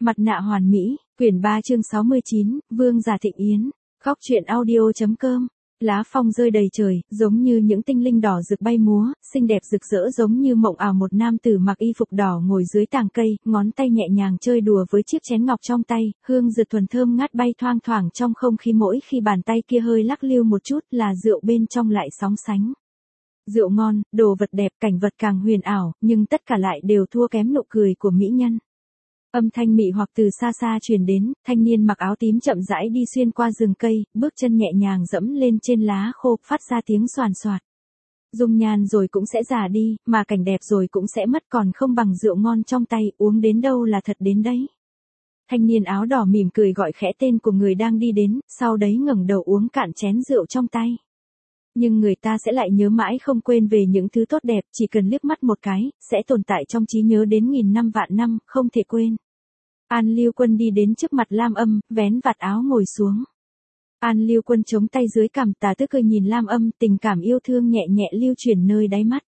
Mặt nạ hoàn mỹ, quyển 3 chương 69, Vương giả Thịnh Yến, khóc chuyện audio.com. Lá phong rơi đầy trời, giống như những tinh linh đỏ rực bay múa, xinh đẹp rực rỡ giống như mộng ảo một nam tử mặc y phục đỏ ngồi dưới tàng cây, ngón tay nhẹ nhàng chơi đùa với chiếc chén ngọc trong tay, hương dược thuần thơm ngát bay thoang thoảng trong không khí mỗi khi bàn tay kia hơi lắc liu một chút là rượu bên trong lại sóng sánh. Rượu ngon, đồ vật đẹp, cảnh vật càng huyền ảo, nhưng tất cả lại đều thua kém nụ cười của mỹ nhân. Âm thanh mị hoặc từ xa xa truyền đến, thanh niên mặc áo tím chậm rãi đi xuyên qua rừng cây, bước chân nhẹ nhàng dẫm lên trên lá khô, phát ra tiếng xoàn xoạt. Dung nhan rồi cũng sẽ già đi, mà cảnh đẹp rồi cũng sẽ mất, còn không bằng rượu ngon trong tay, uống đến đâu là thật đến đấy. Thanh niên áo đỏ mỉm cười gọi khẽ tên của người đang đi đến, sau đấy ngẩng đầu uống cạn chén rượu trong tay. Nhưng người ta sẽ lại nhớ mãi không quên về những thứ tốt đẹp, chỉ cần liếc mắt một cái, sẽ tồn tại trong trí nhớ đến nghìn năm vạn năm, không thể quên. An Lưu Quân đi đến trước mặt Lam Âm, vén vạt áo ngồi xuống. An Lưu Quân chống tay dưới cằm, tà tức cười nhìn Lam Âm, tình cảm yêu thương nhẹ nhẹ lưu chuyển nơi đáy mắt.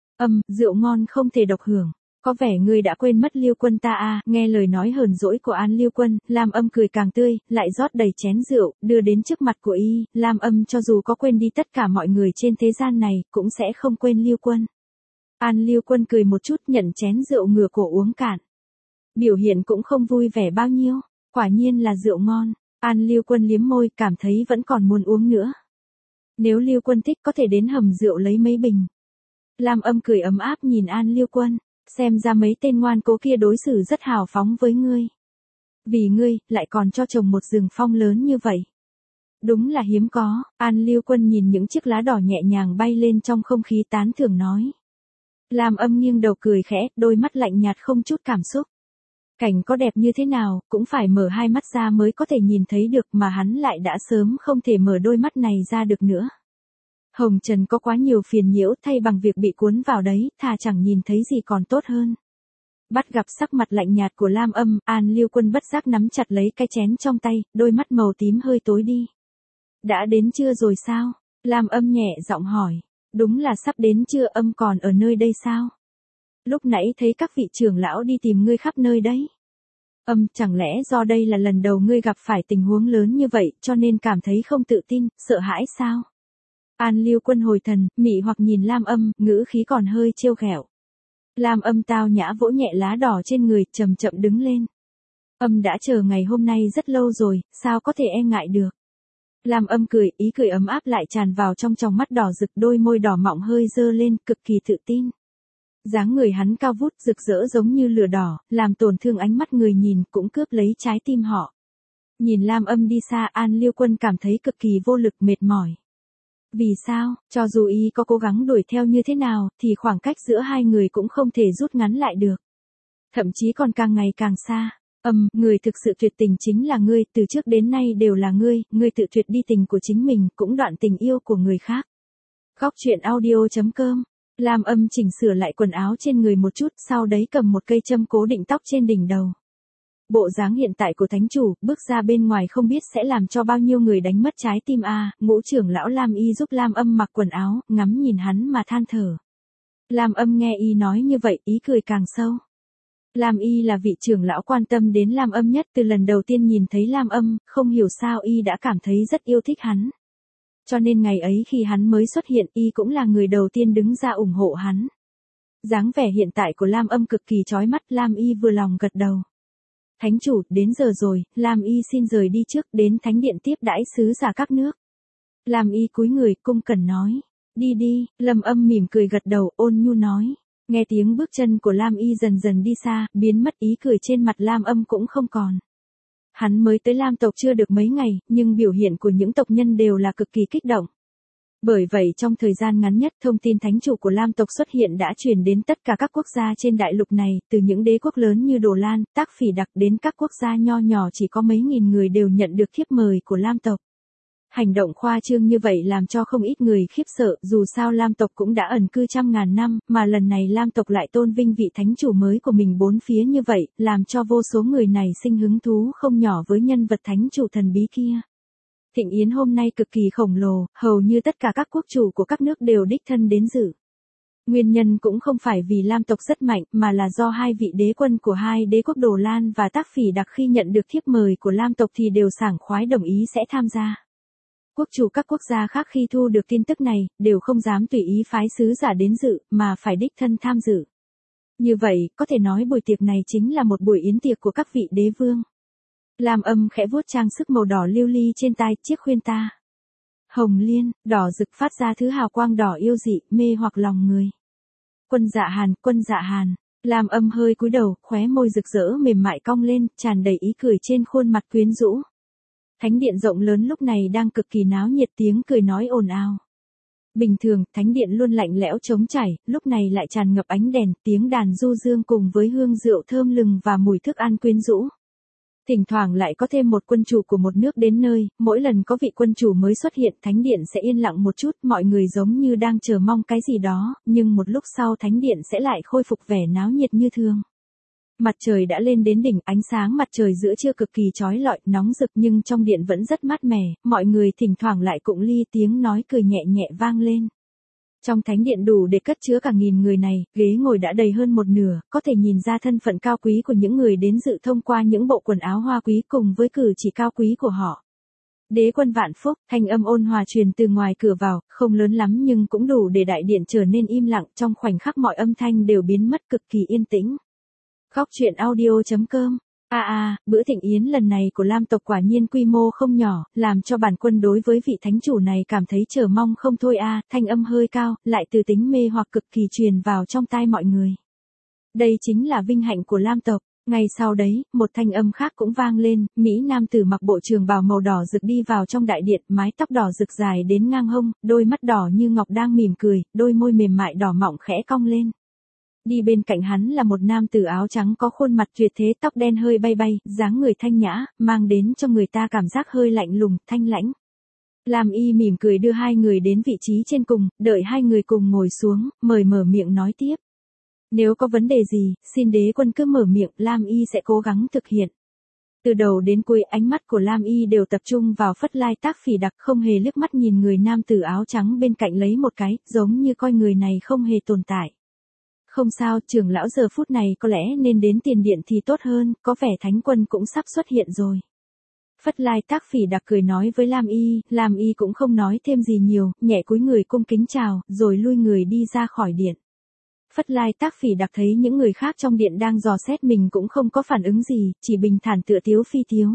Rượu ngon không thể độc hưởng. Có vẻ ngươi đã quên mất Lưu Quân ta à, nghe lời nói hờn dỗi của An Lưu Quân, Lam Âm cười càng tươi, lại rót đầy chén rượu, đưa đến trước mặt của y, Lam Âm cho dù có quên đi tất cả mọi người trên thế gian này, cũng sẽ không quên Lưu Quân. An Lưu Quân cười một chút nhận chén rượu ngửa cổ uống cạn. Biểu hiện cũng không vui vẻ bao nhiêu, quả nhiên là rượu ngon. An Lưu Quân liếm môi, cảm thấy vẫn còn muốn uống nữa. Nếu Lưu Quân thích có thể đến hầm rượu lấy mấy bình. Lam Âm cười ấm áp nhìn An Lưu Quân. Xem ra mấy tên ngoan cố kia đối xử rất hào phóng với ngươi. Vì ngươi, lại còn cho trồng một rừng phong lớn như vậy. Đúng là hiếm có, An Lưu Quân nhìn những chiếc lá đỏ nhẹ nhàng bay lên trong không khí tán thưởng nói. Lam Âm nghiêng đầu cười khẽ, đôi mắt lạnh nhạt không chút cảm xúc. Cảnh có đẹp như thế nào, cũng phải mở hai mắt ra mới có thể nhìn thấy được, mà hắn lại đã sớm không thể mở đôi mắt này ra được nữa. Hồng trần có quá nhiều phiền nhiễu, thay bằng việc bị cuốn vào đấy, thà chẳng nhìn thấy gì còn tốt hơn. Bắt gặp sắc mặt lạnh nhạt của Lam Âm, An Lưu Quân bất giác nắm chặt lấy cái chén trong tay, đôi mắt màu tím hơi tối đi. Đã đến chưa rồi sao? Lam Âm nhẹ giọng hỏi. Đúng là sắp đến chưa, Âm còn ở nơi đây sao? Lúc nãy thấy các vị trưởng lão đi tìm ngươi khắp nơi đấy. Chẳng lẽ do đây là lần đầu ngươi gặp phải tình huống lớn như vậy, cho nên cảm thấy không tự tin, sợ hãi sao? An Lưu Quân hồi thần, mị hoặc nhìn Lam Âm, ngữ khí còn hơi trêu ghẹo. Lam Âm tao nhã vỗ nhẹ lá đỏ trên người, chậm chậm đứng lên. Đã chờ ngày hôm nay rất lâu rồi, sao có thể e ngại được? Lam Âm cười, ý cười ấm áp lại tràn vào trong tròng mắt đỏ rực, đôi môi đỏ mọng hơi dơ lên, cực kỳ tự tin. Dáng người hắn cao vút rực rỡ giống như lửa đỏ, làm tổn thương ánh mắt người nhìn, cũng cướp lấy trái tim họ. Nhìn Lam Âm đi xa, An Lưu Quân cảm thấy cực kỳ vô lực, mệt mỏi. Vì sao, cho dù y có cố gắng đuổi theo như thế nào, thì khoảng cách giữa hai người cũng không thể rút ngắn lại được. Thậm chí còn càng ngày càng xa. Người thực sự tuyệt tình chính là ngươi, từ trước đến nay đều là ngươi tự tuyệt đi tình của chính mình, cũng đoạn tình yêu của người khác. Khóc chuyện audio.com. Lam Âm chỉnh sửa lại quần áo trên người một chút, sau đấy cầm một cây châm cố định tóc trên đỉnh đầu. Bộ dáng hiện tại của thánh chủ, bước ra bên ngoài không biết sẽ làm cho bao nhiêu người đánh mất trái tim à, ngũ trưởng lão Lam Y giúp Lam Âm mặc quần áo, ngắm nhìn hắn mà than thở. Lam Âm nghe y nói như vậy, ý cười càng sâu. Lam Y là vị trưởng lão quan tâm đến Lam Âm nhất, từ lần đầu tiên nhìn thấy Lam Âm, không hiểu sao y đã cảm thấy rất yêu thích hắn. Cho nên ngày ấy khi hắn mới xuất hiện, y cũng là người đầu tiên đứng ra ủng hộ hắn. Dáng vẻ hiện tại của Lam Âm cực kỳ chói mắt, Lam Y vừa lòng gật đầu. Thánh chủ, đến giờ rồi, Lam Y xin rời đi trước, đến thánh điện tiếp đãi sứ giả các nước. Lam Y cúi người, cung cẩn nói. Đi đi, Lam Âm mỉm cười gật đầu, ôn nhu nói. Nghe tiếng bước chân của Lam Y dần dần đi xa, biến mất, ý cười trên mặt Lam Âm cũng không còn. Hắn mới tới Lam tộc chưa được mấy ngày, nhưng biểu hiện của những tộc nhân đều là cực kỳ kích động. Bởi vậy trong thời gian ngắn nhất, thông tin thánh chủ của Lam tộc xuất hiện đã truyền đến tất cả các quốc gia trên đại lục này, từ những đế quốc lớn như Đồ Lan, Tác Phỉ Đặc đến các quốc gia nho nhỏ chỉ có mấy nghìn người đều nhận được thiếp mời của Lam tộc. Hành động khoa trương như vậy làm cho không ít người khiếp sợ, dù sao Lam tộc cũng đã ẩn cư trăm ngàn năm, mà lần này Lam tộc lại tôn vinh vị thánh chủ mới của mình bốn phía như vậy, làm cho vô số người này sinh hứng thú không nhỏ với nhân vật thánh chủ thần bí kia. Thịnh yến hôm nay cực kỳ khổng lồ, hầu như tất cả các quốc chủ của các nước đều đích thân đến dự. Nguyên nhân cũng không phải vì Lam tộc rất mạnh mà là do hai vị đế quân của hai đế quốc Đồ Lan và Tác Phỉ Đặc khi nhận được thiếp mời của Lam tộc thì đều sảng khoái đồng ý sẽ tham gia. Quốc chủ các quốc gia khác khi thu được tin tức này, đều không dám tùy ý phái sứ giả đến dự, mà phải đích thân tham dự. Như vậy, có thể nói buổi tiệc này chính là một buổi yến tiệc của các vị đế vương. Lam Âm khẽ vuốt trang sức màu đỏ lưu ly trên tai, chiếc khuyên ta. Hồng liên, đỏ rực phát ra thứ hào quang đỏ yêu dị, mê hoặc lòng người. Quân Dạ Hàn. Lam Âm hơi cúi đầu, khóe môi rực rỡ mềm mại cong lên, tràn đầy ý cười trên khuôn mặt quyến rũ. Thánh điện rộng lớn lúc này đang cực kỳ náo nhiệt, tiếng cười nói ồn ào. Bình thường, thánh điện luôn lạnh lẽo trống trải, lúc này lại tràn ngập ánh đèn, tiếng đàn du dương cùng với hương rượu thơm lừng và mùi thức ăn quyến rũ. Thỉnh thoảng lại có thêm một quân chủ của một nước đến nơi, mỗi lần có vị quân chủ mới xuất hiện, thánh điện sẽ yên lặng một chút, mọi người giống như đang chờ mong cái gì đó, nhưng một lúc sau thánh điện sẽ lại khôi phục vẻ náo nhiệt như thường. Mặt trời đã lên đến đỉnh, ánh sáng mặt trời giữa trưa cực kỳ chói lọi, nóng rực nhưng trong điện vẫn rất mát mẻ, mọi người thỉnh thoảng lại cụng ly, tiếng nói cười nhẹ nhẹ vang lên. Trong thánh điện đủ để cất chứa cả 1000 người này, ghế ngồi đã đầy hơn một nửa, có thể nhìn ra thân phận cao quý của những người đến dự thông qua những bộ quần áo hoa quý cùng với cử chỉ cao quý của họ. Đế quân vạn phúc, thanh âm ôn hòa truyền từ ngoài cửa vào, không lớn lắm nhưng cũng đủ để đại điện trở nên im lặng, trong khoảnh khắc mọi âm thanh đều biến mất, cực kỳ yên tĩnh. Khóc chuyện audio.com. Bữa thịnh yến lần này của Lam tộc quả nhiên quy mô không nhỏ, làm cho bản quân đối với vị thánh chủ này cảm thấy chờ mong không thôi thanh âm hơi cao, lại từ tính mê hoặc cực kỳ truyền vào trong tai mọi người. Đây chính là vinh hạnh của Lam tộc. Ngay sau đấy, một thanh âm khác cũng vang lên, Mỹ nam tử mặc bộ trường bào màu đỏ rực đi vào trong đại điện, mái tóc đỏ rực dài đến ngang hông, đôi mắt đỏ như ngọc đang mỉm cười, đôi môi mềm mại đỏ mọng khẽ cong lên. Đi bên cạnh hắn là một nam tử áo trắng có khuôn mặt tuyệt thế, tóc đen hơi bay bay, dáng người thanh nhã, mang đến cho người ta cảm giác hơi lạnh lùng, thanh lãnh. Lam Y mỉm cười đưa hai người đến vị trí trên cùng, đợi hai người cùng ngồi xuống, mời mở miệng nói tiếp. Nếu có vấn đề gì, xin đế quân cứ mở miệng, Lam Y sẽ cố gắng thực hiện. Từ đầu đến cuối ánh mắt của Lam Y đều tập trung vào Phất Lai Tác Phỉ Đặc, không hề liếc mắt nhìn người nam tử áo trắng bên cạnh lấy một cái, giống như coi người này không hề tồn tại. Không sao, trưởng lão giờ phút này có lẽ nên đến tiền điện thì tốt hơn, có vẻ thánh quân cũng sắp xuất hiện rồi. Phất Lai Tác Phỉ Đặc cười nói với Lam Y cũng không nói thêm gì nhiều, nhẹ cúi người cung kính chào, rồi lui người đi ra khỏi điện. Phất Lai Tác Phỉ Đặc thấy những người khác trong điện đang dò xét mình cũng không có phản ứng gì, chỉ bình thản tựa tiếu phi tiếu.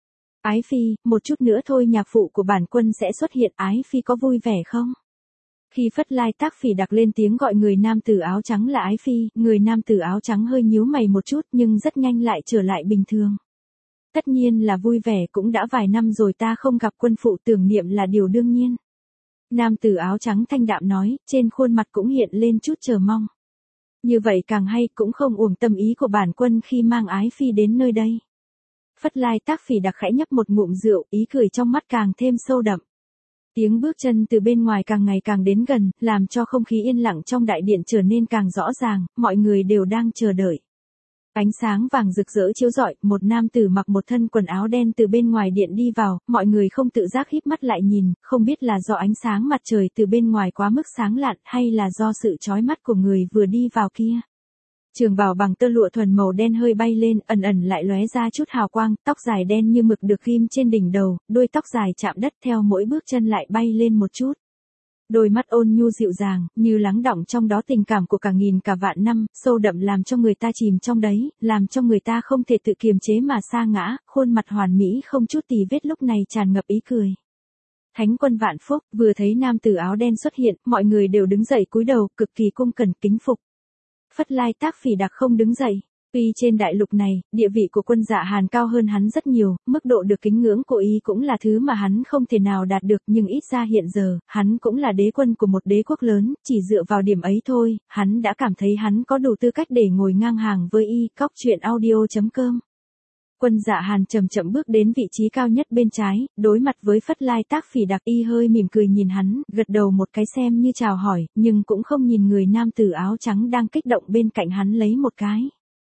Ái Phi, một chút nữa thôi nhạc phụ của bản quân sẽ xuất hiện, Ái Phi có vui vẻ không? Khi Phất Lai Tác Phỉ Đặc lên tiếng gọi người nam tử áo trắng là Ái Phi, người nam tử áo trắng hơi nhíu mày một chút nhưng rất nhanh lại trở lại bình thường. Tất nhiên là vui vẻ, cũng đã vài năm rồi ta không gặp quân phụ, tưởng niệm là điều đương nhiên. Nam tử áo trắng thanh đạm nói, trên khuôn mặt cũng hiện lên chút chờ mong. Như vậy càng hay, cũng không uổng tâm ý của bản quân khi mang Ái Phi đến nơi đây. Phất Lai Tác Phỉ Đặc khẽ nhấp một ngụm rượu, ý cười trong mắt càng thêm sâu đậm. Tiếng bước chân từ bên ngoài càng ngày càng đến gần, làm cho không khí yên lặng trong đại điện trở nên càng rõ ràng, mọi người đều đang chờ đợi. Ánh sáng vàng rực rỡ chiếu rọi, một nam tử mặc một thân quần áo đen từ bên ngoài điện đi vào, mọi người không tự giác híp mắt lại nhìn, không biết là do ánh sáng mặt trời từ bên ngoài quá mức sáng lạn hay là do sự chói mắt của người vừa đi vào kia. Trường bào bằng tơ lụa thuần màu đen hơi bay lên, ẩn ẩn lại lóe ra chút hào quang, tóc dài đen như mực được ghim trên đỉnh đầu, đuôi tóc dài chạm đất theo mỗi bước chân lại bay lên một chút. Đôi mắt ôn nhu dịu dàng, như lắng đọng trong đó tình cảm của cả nghìn cả vạn năm, sâu đậm làm cho người ta chìm trong đấy, làm cho người ta không thể tự kiềm chế mà sa ngã, khuôn mặt hoàn mỹ không chút tì vết lúc này tràn ngập ý cười. Thánh quân vạn phúc, vừa thấy nam tử áo đen xuất hiện, mọi người đều đứng dậy cúi đầu, cực kỳ cung cẩn kính phục. Phất Lai Tác Phỉ Đặc không đứng dậy. Tuy trên đại lục này, địa vị của quân Dạ Hàn cao hơn hắn rất nhiều, mức độ được kính ngưỡng của y cũng là thứ mà hắn không thể nào đạt được, nhưng ít ra hiện giờ, hắn cũng là đế quân của một đế quốc lớn, chỉ dựa vào điểm ấy thôi, hắn đã cảm thấy hắn có đủ tư cách để ngồi ngang hàng với y. Cóc chuyện audio.com. Quân Dạ Hàn chậm chậm bước đến vị trí cao nhất bên trái, đối mặt với Phất Lai Tác Phỉ Đặc, y hơi mỉm cười nhìn hắn, gật đầu một cái xem như chào hỏi, nhưng cũng không nhìn người nam tử áo trắng đang kích động bên cạnh hắn lấy một cái.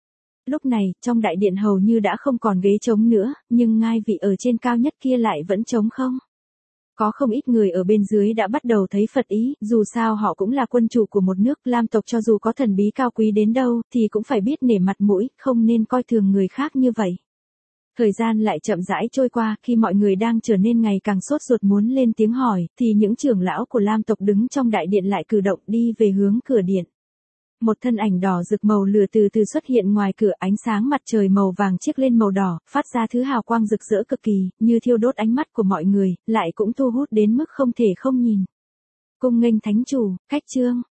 Lúc này, trong đại điện hầu như đã không còn ghế trống nữa, nhưng ngai vị ở trên cao nhất kia lại vẫn trống không. Có không ít người ở bên dưới đã bắt đầu thấy phật ý, dù sao họ cũng là quân chủ của một nước, Lam tộc cho dù có thần bí cao quý đến đâu, thì cũng phải biết nể mặt mũi, không nên coi thường người khác như vậy. Thời gian lại chậm rãi trôi qua, khi mọi người đang trở nên ngày càng sốt ruột muốn lên tiếng hỏi, thì những trưởng lão của Lam tộc đứng trong đại điện lại cử động đi về hướng cửa điện. Một thân ảnh đỏ rực màu lửa từ từ xuất hiện ngoài cửa, ánh sáng mặt trời màu vàng chiếc lên màu đỏ, phát ra thứ hào quang rực rỡ cực kỳ, như thiêu đốt ánh mắt của mọi người, lại cũng thu hút đến mức không thể không nhìn. Cung nghênh thánh chủ, khách trương.